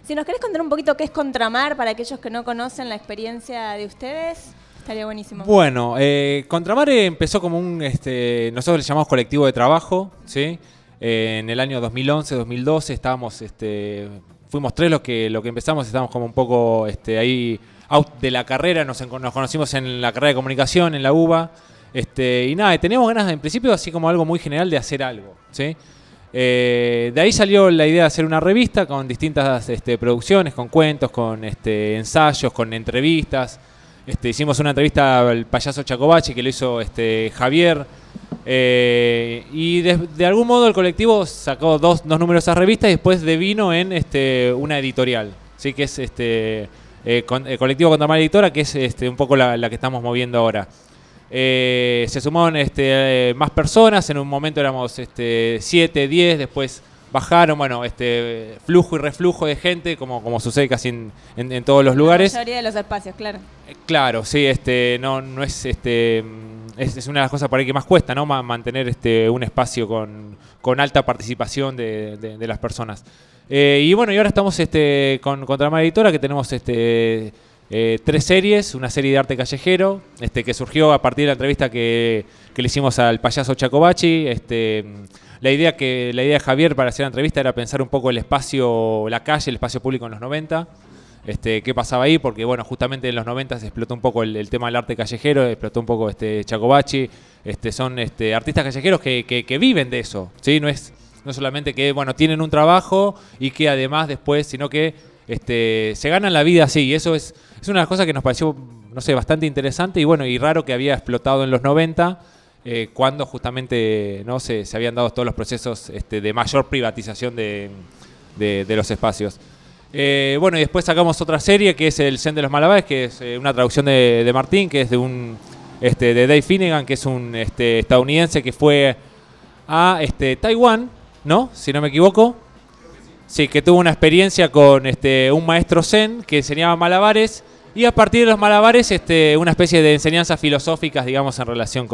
Si nos querés contar un poquito qué es Contramar para aquellos que no conocen la experiencia de ustedes, estaría buenísimo. Bueno, Contramar empezó como nosotros le llamamos colectivo de trabajo, ¿sí? En el año 2011, 2012 estábamos, fuimos tres los que empezamos, estábamos como un poco ahí out de la carrera, nos conocimos en la carrera de comunicación, en la UBA, y nada, teníamos ganas en principio así como algo muy general de hacer algo, ¿sí? De ahí salió la idea de hacer una revista con distintas producciones, con cuentos, con ensayos, con entrevistas. Hicimos una entrevista al payaso Chacobachi que lo hizo Javier. Y de algún modo el colectivo sacó dos números de esa revista y después devino en una editorial, ¿sí? Que es el colectivo Contramar Editora, que es un poco la que estamos moviendo ahora. Se sumaron más personas, en un momento éramos 7, 10, después bajaron, bueno, flujo y reflujo de gente, como sucede casi en todos los lugares. La mayoría de los espacios, claro. Claro, sí, no es es una de las cosas por ahí que más cuesta, ¿no? Mantener un espacio con alta participación de las personas. Y bueno, y ahora estamos con Contramar Editora, que tenemos 3 series, una serie de arte callejero, que surgió a partir de la entrevista que le hicimos al payaso Chacobachi. La idea de Javier para hacer la entrevista era pensar un poco el espacio, la calle, el espacio público en los 90. Qué pasaba ahí, porque bueno, justamente en los 90 se explotó un poco el tema del arte callejero, explotó un poco Chacobachi. Son artistas callejeros que viven de eso, ¿sí? No solamente que bueno tienen un trabajo y que además después, sino que se ganan la vida así, y eso es una de las cosas que nos pareció, no sé, bastante interesante y bueno, y raro que había explotado en los 90, cuando justamente no se habían dado todos los procesos de mayor privatización de los espacios. Bueno, y después sacamos otra serie que es El Zen de los Malabares, que es una traducción de Martín, que es de Dave Finnegan, que es un estadounidense que fue a Taiwán, ¿no? Si no me equivoco. Sí, que tuvo una experiencia con un maestro zen que enseñaba malabares y a partir de los malabares una especie de enseñanzas filosóficas, digamos, en relación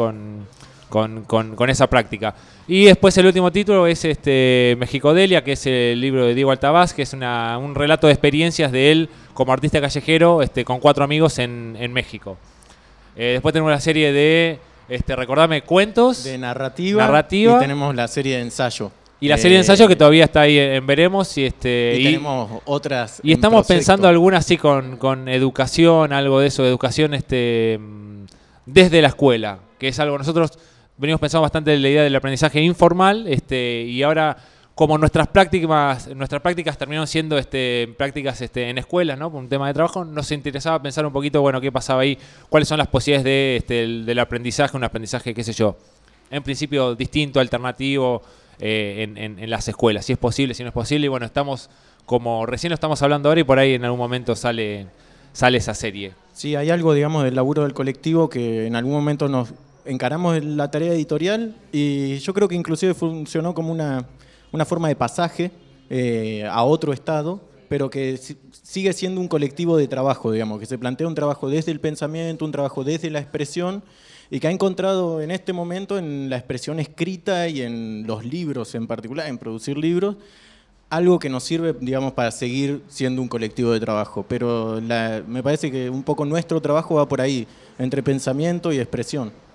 con esa práctica. Y después el último título es Mexicodelia, que es el libro de Diego Altabás, que es un relato de experiencias de él como artista callejero con 4 amigos en México. Después tenemos la serie de, recordame, cuentos. De narrativa. Y tenemos la serie de ensayo. Y la serie de ensayo que todavía está ahí en veremos. Y tenemos otras. Y estamos pensando algunas así con educación, algo de eso, educación desde la escuela, que es algo nosotros venimos pensando bastante en la idea del aprendizaje informal, y ahora como nuestras prácticas terminaron siendo prácticas en escuelas, ¿no? Por un tema de trabajo, nos interesaba pensar un poquito, bueno, qué pasaba ahí, cuáles son las posibilidades del aprendizaje, un aprendizaje, qué sé yo, en principio distinto, alternativo, en las escuelas, si es posible, si no es posible, y bueno, estamos como recién lo estamos hablando ahora y por ahí en algún momento sale esa serie. Sí, hay algo, digamos, del laburo del colectivo que en algún momento nos encaramos la tarea editorial y yo creo que inclusive funcionó como una forma de pasaje a otro estado, pero que sigue siendo un colectivo de trabajo, digamos, que se plantea un trabajo desde el pensamiento, un trabajo desde la expresión y que ha encontrado en este momento en la expresión escrita y en los libros en particular, en producir libros, algo que nos sirve, digamos, para seguir siendo un colectivo de trabajo. Pero me parece que un poco nuestro trabajo va por ahí, entre pensamiento y expresión.